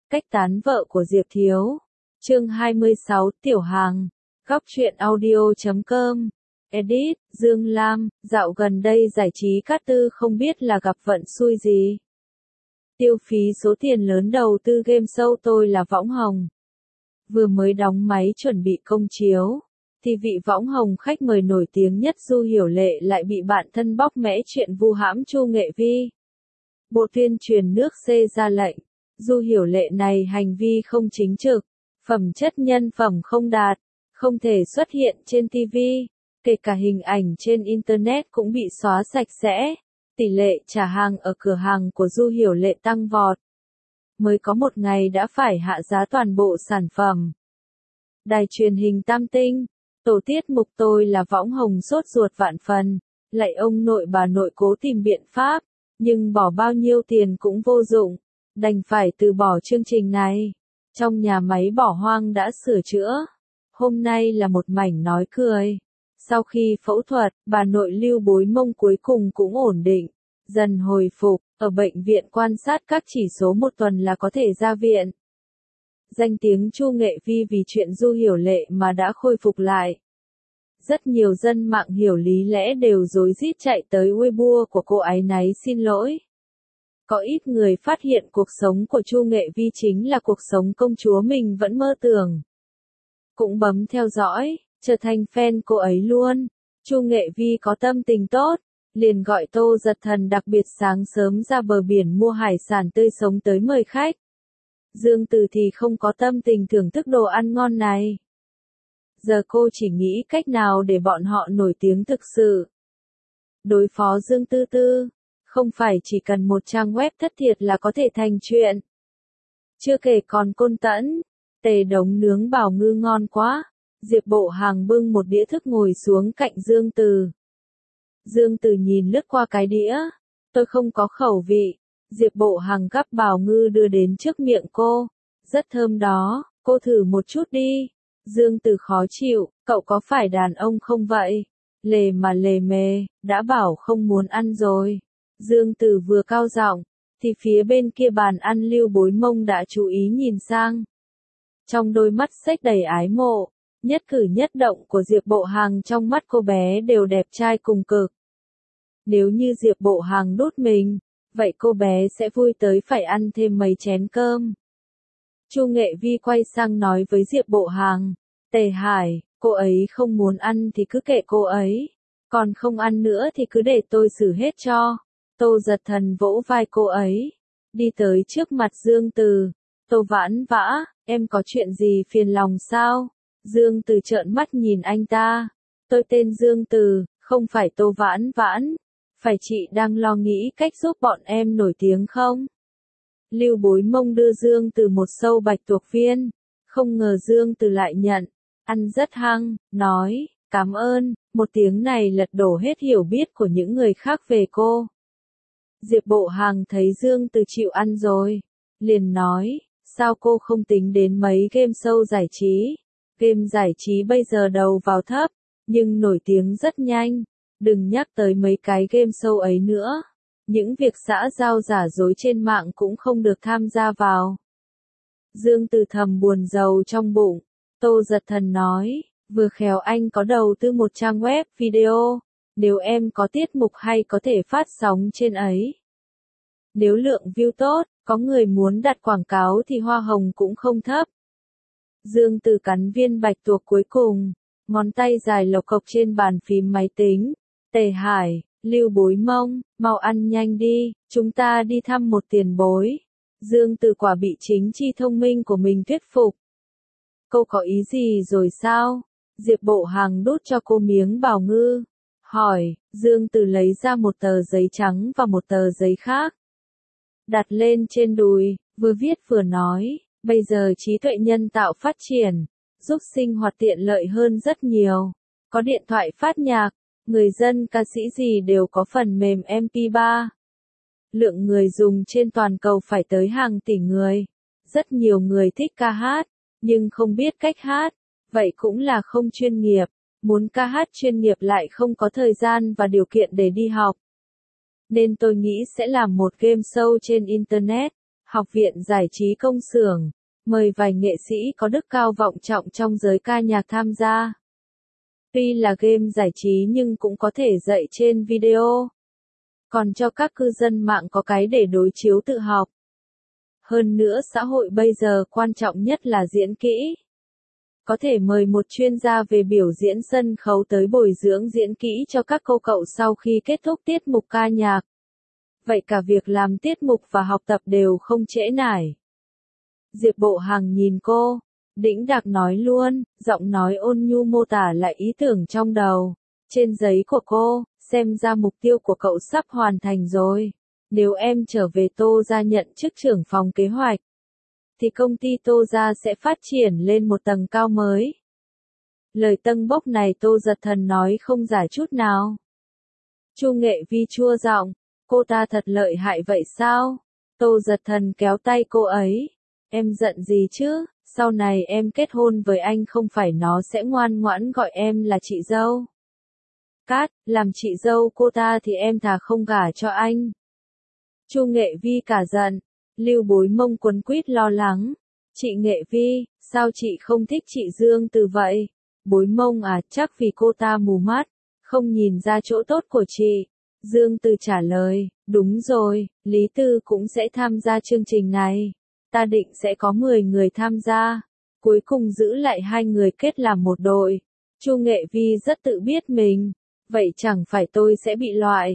Cách tán vợ của Diệp Thiếu. Chương 26, Tiểu Hàng. Góc truyện audio.com. Edit, Dương Lam. Dạo gần đây giải trí Cát Tư không biết là gặp vận xui gì. Tiêu phí số tiền lớn đầu tư game show Tôi Là Võng Hồng. Vừa mới đóng máy chuẩn bị công chiếu, thì vị võng hồng khách mời nổi tiếng nhất Du Hiểu Lệ lại bị bạn thân bóc mẽ chuyện vu hãm Chu Nghệ Vi. Bộ tuyên truyền nước C ra lệnh, Du Hiểu Lệ này hành vi không chính trực, phẩm chất nhân phẩm không đạt, không thể xuất hiện trên TV, kể cả hình ảnh trên Internet cũng bị xóa sạch sẽ. Tỷ lệ trả hàng ở cửa hàng của Du Hiểu Lệ tăng vọt. Mới có một ngày đã phải hạ giá toàn bộ sản phẩm. Đài truyền hình Tam Tinh, tổ tiết mục Tôi Là Võng Hồng sốt ruột vạn phần, lạy ông nội bà nội cố tìm biện pháp, nhưng bỏ bao nhiêu tiền cũng vô dụng, đành phải từ bỏ chương trình này. Trong nhà máy bỏ hoang đã sửa chữa, hôm nay là một mảnh nói cười. Sau khi phẫu thuật, bà nội Lưu Bối Mông cuối cùng cũng ổn định, dần hồi phục, ở bệnh viện quan sát các chỉ số một tuần là có thể ra viện. Danh tiếng Chu Nghệ Vi vì chuyện Du Hiểu Lệ mà đã khôi phục lại. Rất nhiều dân mạng hiểu lý lẽ đều rối rít chạy tới Weibo của cô ấy náy xin lỗi. Có ít người phát hiện cuộc sống của Chu Nghệ Vi chính là cuộc sống công chúa mình vẫn mơ tưởng. Cũng bấm theo dõi, trở thành fan cô ấy luôn. Chu Nghệ Vi có tâm tình tốt, liền gọi Tô Giật Thần đặc biệt sáng sớm ra bờ biển mua hải sản tươi sống tới mời khách. Dương Từ thì không có tâm tình thưởng thức đồ ăn ngon này. Giờ cô chỉ nghĩ cách nào để bọn họ nổi tiếng thực sự. Đối phó Dương Tư Tư, không phải chỉ cần một trang web thất thiệt là có thể thành chuyện. Chưa kể còn Côn Tẫn, Tề Đống nướng bào ngư ngon quá. Diệp Bộ Hàng bưng một đĩa thức ngồi xuống cạnh Dương Từ. Dương Từ nhìn lướt qua cái đĩa. Tôi không có khẩu vị. Diệp Bộ Hàng gắp bào ngư đưa đến trước miệng cô. Rất thơm đó, cô thử một chút đi. Dương Từ khó chịu, cậu có phải đàn ông không vậy? Lề mà lề mề, đã bảo không muốn ăn rồi. Dương Từ vừa cao giọng, thì phía bên kia bàn ăn Lưu Bối Mông đã chú ý nhìn sang. Trong đôi mắt xếch đầy ái mộ, nhất cử nhất động của Diệp Bộ Hàng trong mắt cô bé đều đẹp trai cùng cực. Nếu như Diệp Bộ Hàng đút mình, vậy cô bé sẽ vui tới phải ăn thêm mấy chén cơm. Chu Nghệ Vi quay sang nói với Diệp Bộ Hàng, Tề Hải, cô ấy không muốn ăn thì cứ kệ cô ấy, còn không ăn nữa thì cứ để tôi xử hết cho. Tô Giật Thần vỗ vai cô ấy, đi tới trước mặt Dương Từ. Tô Vãn Vã, em có chuyện gì phiền lòng sao? Dương Từ trợn mắt nhìn anh ta. Tôi tên Dương Từ, không phải Tô Vãn Vãn. Phải chị đang lo nghĩ cách giúp bọn em nổi tiếng không? Lưu Bối Mông đưa Dương Từ một sâu bạch tuộc viên. Không ngờ Dương Từ lại nhận. Ăn rất hăng, nói, cảm ơn. Một tiếng này lật đổ hết hiểu biết của những người khác về cô. Diệp Bộ Hàng thấy Dương Từ chịu ăn rồi. Liền nói, sao cô không tính đến mấy game show giải trí? Game giải trí bây giờ đầu vào thấp, nhưng nổi tiếng rất nhanh. Đừng nhắc tới mấy cái game show ấy nữa. Những việc xã giao giả dối trên mạng cũng không được tham gia vào. Dương Từ thầm buồn rầu trong bụng. Tô Giật Thần nói, vừa khéo anh có đầu tư một trang web video. Nếu em có tiết mục hay có thể phát sóng trên ấy. Nếu lượng view tốt, có người muốn đặt quảng cáo thì hoa hồng cũng không thấp. Dương Từ cắn viên bạch tuộc cuối cùng, ngón tay dài lộc cộc trên bàn phím máy tính. Tề Hải, Lưu Bối Mông, mau ăn nhanh đi, chúng ta đi thăm một tiền bối. Dương Từ quả bị chính tri thông minh của mình thuyết phục. Cô có ý gì rồi sao? Diệp Bộ Hàng đút cho cô miếng bào ngư. Hỏi, Dương Từ lấy ra một tờ giấy trắng và một tờ giấy khác. Đặt lên trên đùi, vừa viết vừa nói, bây giờ trí tuệ nhân tạo phát triển, giúp sinh hoạt tiện lợi hơn rất nhiều. Có điện thoại phát nhạc, người dân ca sĩ gì đều có phần mềm MP3. Lượng người dùng trên toàn cầu phải tới hàng tỷ người. Rất nhiều người thích ca hát, nhưng không biết cách hát, vậy cũng là không chuyên nghiệp. Muốn ca hát chuyên nghiệp lại không có thời gian và điều kiện để đi học. Nên tôi nghĩ sẽ làm một game show trên Internet, Học viện Giải trí Công xưởng, mời vài nghệ sĩ có đức cao vọng trọng trong giới ca nhạc tham gia. Tuy là game giải trí nhưng cũng có thể dạy trên video. Còn cho các cư dân mạng có cái để đối chiếu tự học. Hơn nữa xã hội bây giờ quan trọng nhất là diễn kỹ. Có thể mời một chuyên gia về biểu diễn sân khấu tới bồi dưỡng diễn kỹ cho các cô cậu sau khi kết thúc tiết mục ca nhạc. Vậy cả việc làm tiết mục và học tập đều không trễ nải. Diệp Bộ Hằng nhìn cô, đĩnh đạc nói luôn, giọng nói ôn nhu mô tả lại ý tưởng trong đầu. Trên giấy của cô, xem ra mục tiêu của cậu sắp hoàn thành rồi. Nếu em trở về Tô Gia nhận chức trưởng phòng kế hoạch, thì công ty Tô Gia sẽ phát triển lên một tầng cao mới. Lời tâng bốc này Tô Giật Thần nói không giả chút nào. Chu Nghệ Vi chua giọng, cô ta thật lợi hại vậy sao? Tô Giật Thần kéo tay cô ấy. Em giận gì chứ, sau này em kết hôn với anh không phải nó sẽ ngoan ngoãn gọi em là chị dâu. Cát, làm chị dâu cô ta thì em thà không gả cho anh. Chu Nghệ Vi cả giận, Lưu Bối Mông quấn quýt lo lắng. Chị Nghệ Vi, sao chị không thích chị Dương Từ vậy? Bối Mông à, chắc vì cô ta mù mắt, không nhìn ra chỗ tốt của chị. Dương Từ trả lời, đúng rồi, Lý Tư cũng sẽ tham gia chương trình này. Ta định sẽ có 10 người tham gia, cuối cùng giữ lại 2 người kết làm một đội. Chu Nghệ Vi rất tự biết mình, vậy chẳng phải tôi sẽ bị loại.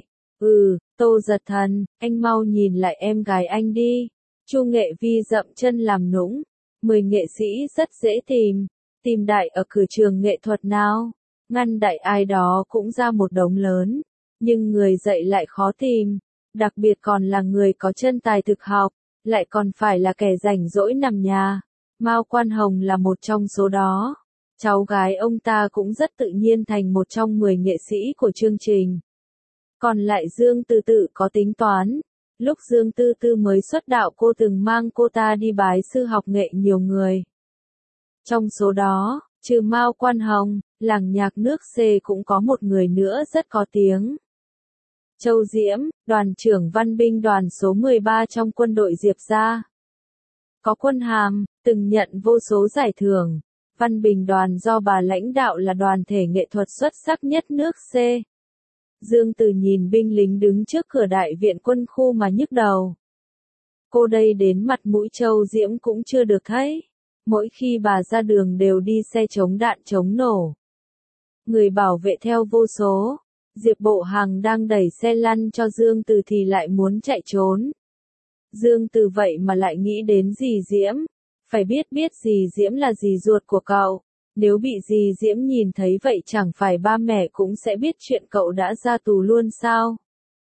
Tô Giật Thần, anh mau nhìn lại em gái anh đi. Chu Nghệ Vi dậm chân làm nũng. 10 nghệ sĩ rất dễ tìm đại ở cửa trường nghệ thuật nào. Ngăn đại ai đó cũng ra một đống lớn, nhưng người dạy lại khó tìm, đặc biệt còn là người có chân tài thực học, lại còn phải là kẻ rảnh rỗi nằm nhà. Mao Quan Hồng là một trong số đó. Cháu gái ông ta cũng rất tự nhiên thành một trong 10 nghệ sĩ của chương trình. Còn lại Dương Từ Tự có tính toán. Lúc Dương Tư Tư mới xuất đạo cô từng mang cô ta đi bái sư học nghệ nhiều người. Trong số đó, trừ Mao Quan Hồng, làng nhạc nước C cũng có một người nữa rất có tiếng. Châu Diễm, đoàn trưởng văn binh đoàn số 13 trong quân đội Diệp gia. Có quân hàm, từng nhận vô số giải thưởng. Văn binh đoàn do bà lãnh đạo là đoàn thể nghệ thuật xuất sắc nhất nước C. Dương Từ nhìn binh lính đứng trước cửa đại viện quân khu mà nhức đầu. Cô đây đến mặt mũi Châu Diễm cũng chưa được thấy. Mỗi khi bà ra đường đều đi xe chống đạn chống nổ. Người bảo vệ theo vô số. Diệp Bộ Hằng đang đẩy xe lăn cho Dương Từ thì lại muốn chạy trốn. Dương Từ vậy mà lại nghĩ đến dì Diễm. Phải biết dì Diễm là dì ruột của cậu. Nếu bị dì Diễm nhìn thấy vậy chẳng phải ba mẹ cũng sẽ biết chuyện cậu đã ra tù luôn sao?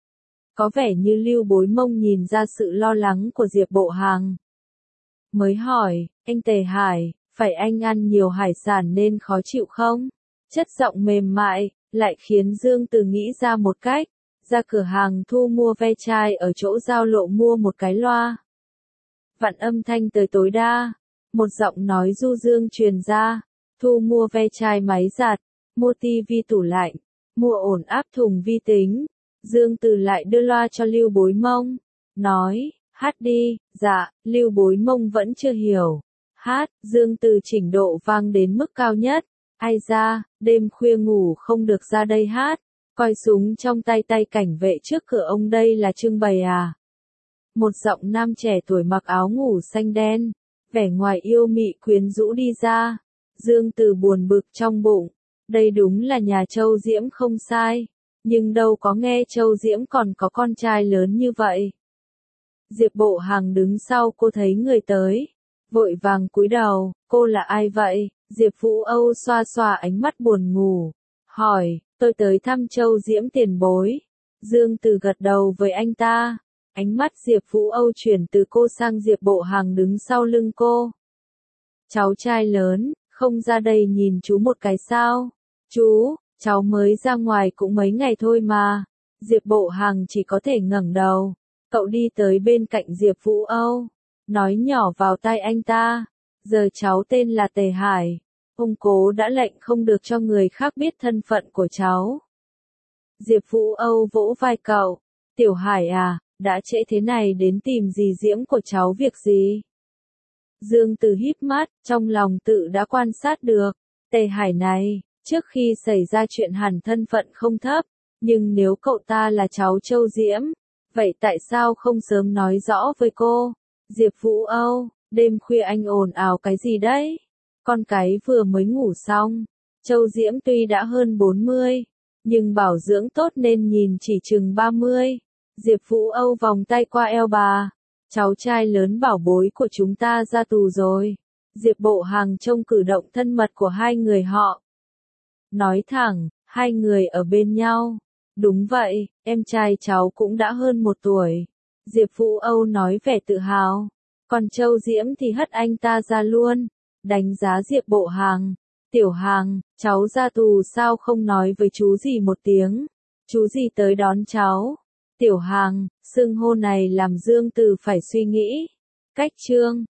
Có vẻ như Lưu Bối Mông nhìn ra sự lo lắng của Diệp Bộ Hằng. Mới hỏi, anh Tề Hải, phải anh ăn nhiều hải sản nên khó chịu không? Chất giọng mềm mại, lại khiến Dương Từ nghĩ ra một cách. Ra cửa hàng thu mua ve chai ở chỗ giao lộ mua một cái loa. Vặn âm thanh tới tối đa. Một giọng nói du dương truyền ra. Thu mua ve chai máy giặt, mua tivi tủ lạnh, mua ổn áp thùng vi tính. Dương Từ lại đưa loa cho Lưu Bối Mông. Nói, hát đi, dạ, Lưu Bối Mông vẫn chưa hiểu. Hát, Dương Từ chỉnh độ vang đến mức cao nhất. Ai ra, đêm khuya ngủ không được ra đây hát. Coi súng trong tay cảnh vệ trước cửa ông đây là trưng bày à. Một giọng nam trẻ tuổi mặc áo ngủ xanh đen, vẻ ngoài yêu mị quyến rũ đi ra. Dương Từ buồn bực trong bụng. Đây đúng là nhà Châu Diễm không sai. Nhưng đâu có nghe Châu Diễm còn có con trai lớn như vậy. Diệp Bộ Hằng đứng sau cô thấy người tới. Vội vàng cúi đầu, cô là ai vậy? Diệp Vũ Âu xoa xoa ánh mắt buồn ngủ. Hỏi, tôi tới thăm Châu Diễm tiền bối. Dương Từ gật đầu với anh ta. Ánh mắt Diệp Vũ Âu chuyển từ cô sang Diệp Bộ Hằng đứng sau lưng cô. Cháu trai lớn, không ra đây nhìn chú một cái sao? Chú, cháu mới ra ngoài cũng mấy ngày thôi mà. Diệp Bộ Hằng chỉ có thể ngẩng đầu. Cậu đi tới bên cạnh Diệp Vũ Âu, nói nhỏ vào tai anh ta. Giờ cháu tên là Tề Hải. Ông cố đã lệnh không được cho người khác biết thân phận của cháu. Diệp Vũ Âu vỗ vai cậu. Tiểu Hải à, đã trễ thế này đến tìm dì Diễm của cháu việc gì? Dương Từ híp mắt, trong lòng tự đã quan sát được, Tề Hải này, trước khi xảy ra chuyện hẳn thân phận không thấp, nhưng nếu cậu ta là cháu Châu Diễm, vậy tại sao không sớm nói rõ với cô? Diệp Vũ Âu, đêm khuya anh ồn ào cái gì đấy? Con cái vừa mới ngủ xong, Châu Diễm tuy đã hơn 40, nhưng bảo dưỡng tốt nên nhìn chỉ chừng 30. Diệp Vũ Âu vòng tay qua eo bà. Cháu trai lớn bảo bối của chúng ta ra tù rồi. Diệp Bộ Hàng trông cử động thân mật của hai người họ. Nói thẳng, hai người ở bên nhau. Đúng vậy, em trai cháu cũng đã hơn 1 tuổi. Diệp Vũ Âu nói vẻ tự hào. Còn Châu Diễm thì hất anh ta ra luôn. Đánh giá Diệp Bộ Hàng. Tiểu Hàng, cháu ra tù sao không nói với chú gì một tiếng? Chú gì tới đón cháu? Tiểu Hàng, xưng hô này làm Dương Từ phải suy nghĩ. Cách chương